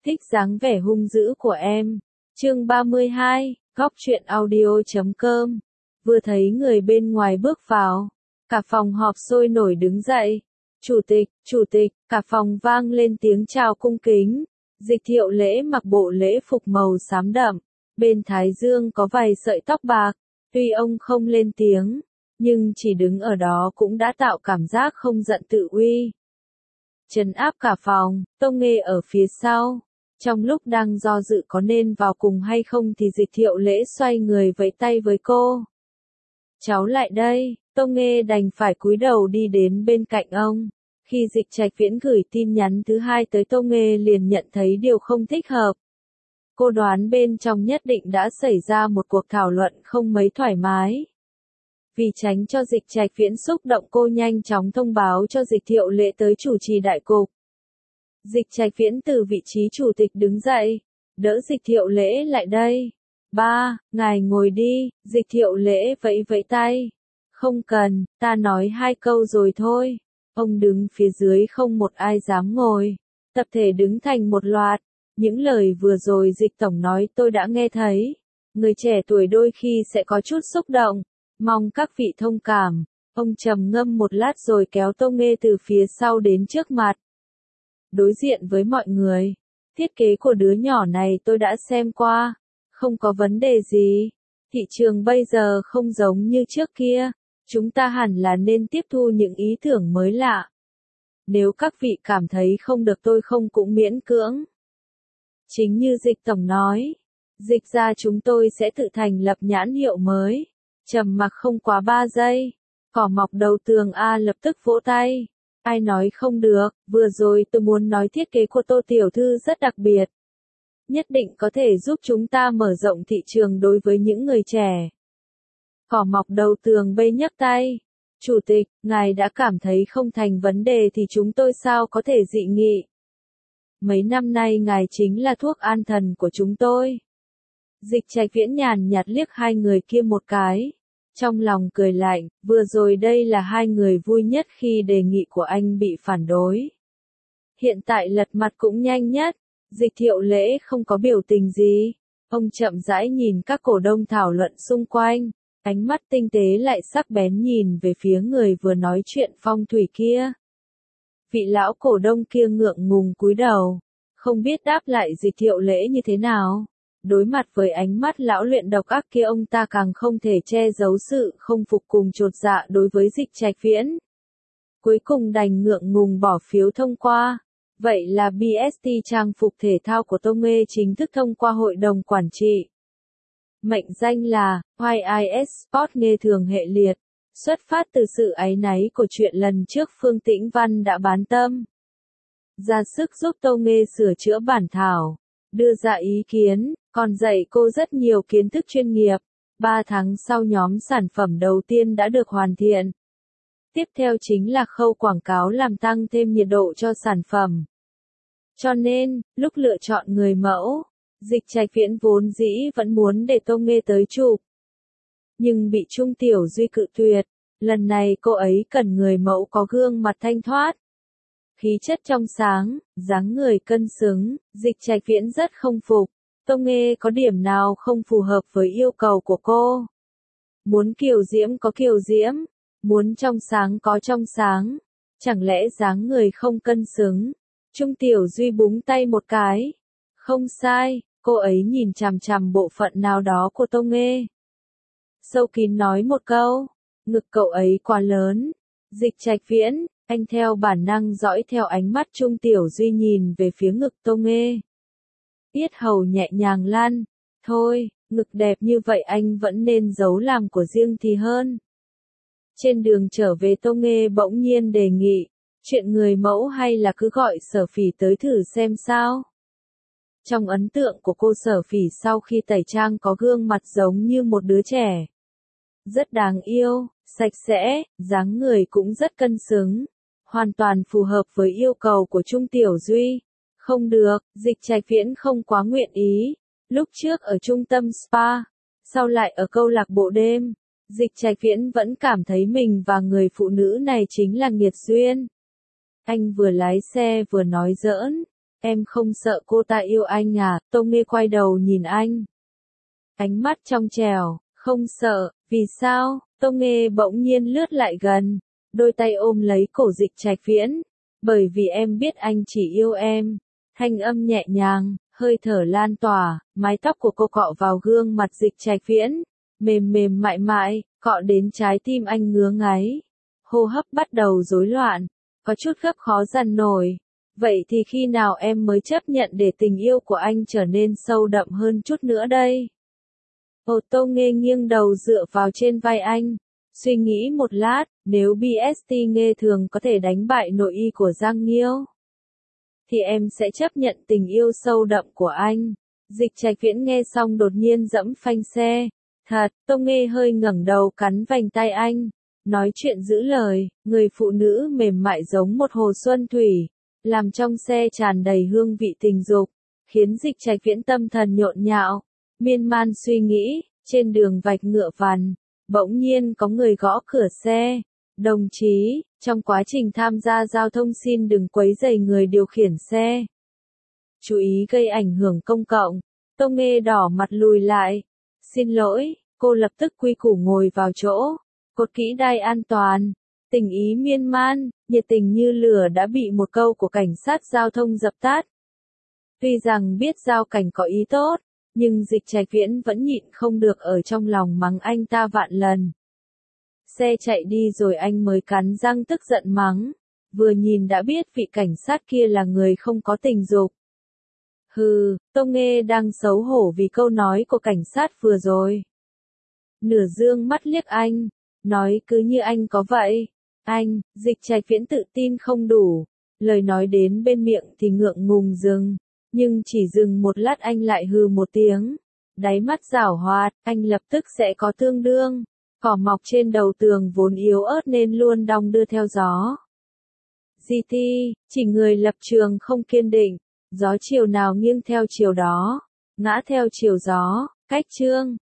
thích dáng vẻ hung dữ của em. Chương 32, góc truyện audio.com. Vừa thấy người bên ngoài bước vào, cả phòng họp sôi nổi đứng dậy. Chủ tịch, cả phòng vang lên tiếng chào cung kính. Dịch Thiệu Lễ mặc bộ lễ phục màu xám đậm, bên thái dương có vài sợi tóc bạc. Tuy ông không lên tiếng, nhưng chỉ đứng ở đó cũng đã tạo cảm giác không giận tự uy. Trấn áp cả phòng, Tông Nghê ở phía sau. Trong lúc đang do dự có nên vào cùng hay không thì Dịch Thiệu Lễ xoay người vẫy tay với cô. Cháu lại đây, Tông Nghê đành phải cúi đầu đi đến bên cạnh ông. Khi Dịch Trạch Viễn gửi tin nhắn thứ hai tới Tông Nghê liền nhận thấy điều không thích hợp. Cô đoán bên trong nhất định đã xảy ra một cuộc thảo luận không mấy thoải mái. Vì tránh cho Dịch Trạch Viễn xúc động cô nhanh chóng thông báo cho Dịch Thiệu Lễ tới chủ trì đại cục. Dịch Trạch Viễn từ vị trí chủ tịch đứng dậy, đỡ Dịch Thiệu Lễ lại đây. Ba, ngài ngồi đi, Dịch Thiệu Lễ vẫy vẫy tay. Không cần, ta nói hai câu rồi thôi. Ông đứng phía dưới không một ai dám ngồi. Tập thể đứng thành một loạt. Những lời vừa rồi Dịch Tổng nói tôi đã nghe thấy. Người trẻ tuổi đôi khi sẽ có chút xúc động. Mong các vị thông cảm. Ông trầm ngâm một lát rồi kéo Tông Nghê từ phía sau đến trước mặt. Đối diện với mọi người. Thiết kế của đứa nhỏ này tôi đã xem qua. Không có vấn đề gì. Thị trường bây giờ không giống như trước kia. Chúng ta hẳn là nên tiếp thu những ý tưởng mới lạ. Nếu các vị cảm thấy không được tôi không cũng miễn cưỡng. Chính như Dịch Tổng nói. Dịch ra chúng tôi sẽ tự thành lập nhãn hiệu mới. Trầm mặc không quá 3 giây. Cỏ mọc đầu tường A lập tức vỗ tay. Ai nói không được, vừa rồi tôi muốn nói thiết kế của Tô Tiểu Thư rất đặc biệt. Nhất định có thể giúp chúng ta mở rộng thị trường đối với những người trẻ. Cỏ mọc đầu tường bây nhấc tay. Chủ tịch, ngài đã cảm thấy không thành vấn đề thì chúng tôi sao có thể dị nghị. Mấy năm nay ngài chính là thuốc an thần của chúng tôi. Dịch Trạch Viễn nhàn nhạt liếc hai người kia một cái. Trong lòng cười lạnh, vừa rồi đây là hai người vui nhất khi đề nghị của anh bị phản đối. Hiện tại lật mặt cũng nhanh nhất. Dịch Thiệu Lễ không có biểu tình gì. Ông chậm rãi nhìn các cổ đông thảo luận xung quanh. Ánh mắt tinh tế lại sắc bén nhìn về phía người vừa nói chuyện phong thủy kia. Vị lão cổ đông kia ngượng ngùng cúi đầu. Không biết đáp lại Dịch Thiệu Lễ như thế nào. Đối mặt với ánh mắt lão luyện độc ác kia ông ta càng không thể che giấu sự không phục cùng chột dạ đối với Dịch Trạch Viễn. Cuối cùng đành ngượng ngùng bỏ phiếu thông qua. Vậy là BST trang phục thể thao của Tông Nghê chính thức thông qua hội đồng quản trị. Mệnh danh là YIS Sport Nghê Thường Hệ Liệt. Xuất phát từ sự áy náy của chuyện lần trước Phương Tĩnh Văn đã bán tâm. Ra sức giúp Tông Nghê sửa chữa bản thảo. Đưa ra ý kiến, còn dạy cô rất nhiều kiến thức chuyên nghiệp. 3 tháng sau nhóm sản phẩm đầu tiên đã được hoàn thiện. Tiếp theo chính là khâu quảng cáo làm tăng thêm nhiệt độ cho sản phẩm. Cho nên, lúc lựa chọn người mẫu, Dịch Trạch Viễn vốn dĩ vẫn muốn để Tông Nghê tới chụp. Nhưng bị Trung Tiểu Duy cự tuyệt, lần này cô ấy cần người mẫu có gương mặt thanh thoát. Khí chất trong sáng, dáng người cân xứng, Dịch Trạch Viễn rất không phục. Tông Nghê có điểm nào không phù hợp với yêu cầu của cô? Muốn kiều diễm có kiều diễm, muốn trong sáng có trong sáng. Chẳng lẽ dáng người không cân xứng? Trung Tiểu Duy búng tay một cái. Không sai, cô ấy nhìn chằm chằm bộ phận nào đó của Tông Nghê. Sâu kín nói một câu, ngực cậu ấy quá lớn. Dịch Trạch Viễn, anh theo bản năng dõi theo ánh mắt Trung Tiểu Duy nhìn về phía ngực Tông Nghê. Yết hầu nhẹ nhàng lăn. Thôi, ngực đẹp như vậy anh vẫn nên giấu làm của riêng thì hơn. Trên đường trở về Tông Nghê bỗng nhiên đề nghị. Chuyện người mẫu hay là cứ gọi Sở Phỉ tới thử xem sao. Trong ấn tượng của cô Sở Phỉ sau khi tẩy trang có gương mặt giống như một đứa trẻ. Rất đáng yêu, sạch sẽ, dáng người cũng rất cân xứng. Hoàn toàn phù hợp với yêu cầu của Trung Tiểu Duy. Không được, Dịch Trạch Viễn không quá nguyện ý. Lúc trước ở trung tâm spa, sau lại ở câu lạc bộ đêm. Dịch Trạch Viễn vẫn cảm thấy mình và người phụ nữ này chính là nghiệt duyên. Anh vừa lái xe vừa nói giỡn. Em không sợ cô ta yêu anh à? Tông Nghê quay đầu nhìn anh. Ánh mắt trong trẻo, không sợ, vì sao? Tông Nghê bỗng nhiên lướt lại gần, đôi tay ôm lấy cổ Dịch Trạch Viễn. Bởi vì em biết anh chỉ yêu em. Thanh âm nhẹ nhàng, hơi thở lan tỏa, mái tóc của cô cọ vào gương mặt Dịch Trạch Viễn, mềm mềm mại mại, cọ đến trái tim anh ngứa ngáy. Hô hấp bắt đầu rối loạn, có chút gấp khó dằn nổi. Vậy thì khi nào em mới chấp nhận để tình yêu của anh trở nên sâu đậm hơn chút nữa đây? Tông Nghê nghiêng đầu dựa vào trên vai anh, suy nghĩ một lát, nếu BST Nghê Thường có thể đánh bại nội y của Giang Nghiêu, thì em sẽ chấp nhận tình yêu sâu đậm của anh. Dịch Trạch Viễn nghe xong đột nhiên giẫm phanh xe. Thật, Tông Nghê hơi ngẩng đầu cắn vành tay anh. Nói chuyện giữ lời, người phụ nữ mềm mại giống một hồ xuân thủy, làm trong xe tràn đầy hương vị tình dục, khiến Dịch Trạch Viễn tâm thần nhộn nhạo, miên man suy nghĩ. Trên đường vạch ngựa vằn, bỗng nhiên có người gõ cửa xe. Đồng chí, trong quá trình tham gia giao thông xin đừng quấy rầy người điều khiển xe. Chú ý gây ảnh hưởng công cộng. Tông Nghê đỏ mặt lùi lại. Xin lỗi, cô lập tức quy củ ngồi vào chỗ. Cột kỹ đai an toàn. Tình ý miên man, nhiệt tình như lửa đã bị một câu của cảnh sát giao thông dập tắt. Tuy rằng biết giao cảnh có ý tốt, nhưng Dịch Trạch Viễn vẫn nhịn không được ở trong lòng mắng anh ta vạn lần. Xe chạy đi rồi anh mới cắn răng tức giận mắng. Vừa nhìn đã biết vị cảnh sát kia là người không có tình dục. Hừ, Tông Nghê đang xấu hổ vì câu nói của cảnh sát vừa rồi. Nửa dương mắt liếc anh, nói cứ như anh có vậy. Anh, Dịch Trạch Viễn tự tin không đủ. Lời nói đến bên miệng thì ngượng ngùng dừng. Nhưng chỉ dừng một lát anh lại hừ một tiếng. Đáy mắt giảo hoạt, anh lập tức sẽ có tương đương. Cỏ mọc trên đầu tường vốn yếu ớt nên luôn đong đưa theo gió. GT, chỉ người lập trường không kiên định. Gió chiều nào nghiêng theo chiều đó. Ngã theo chiều gió. Cách chương.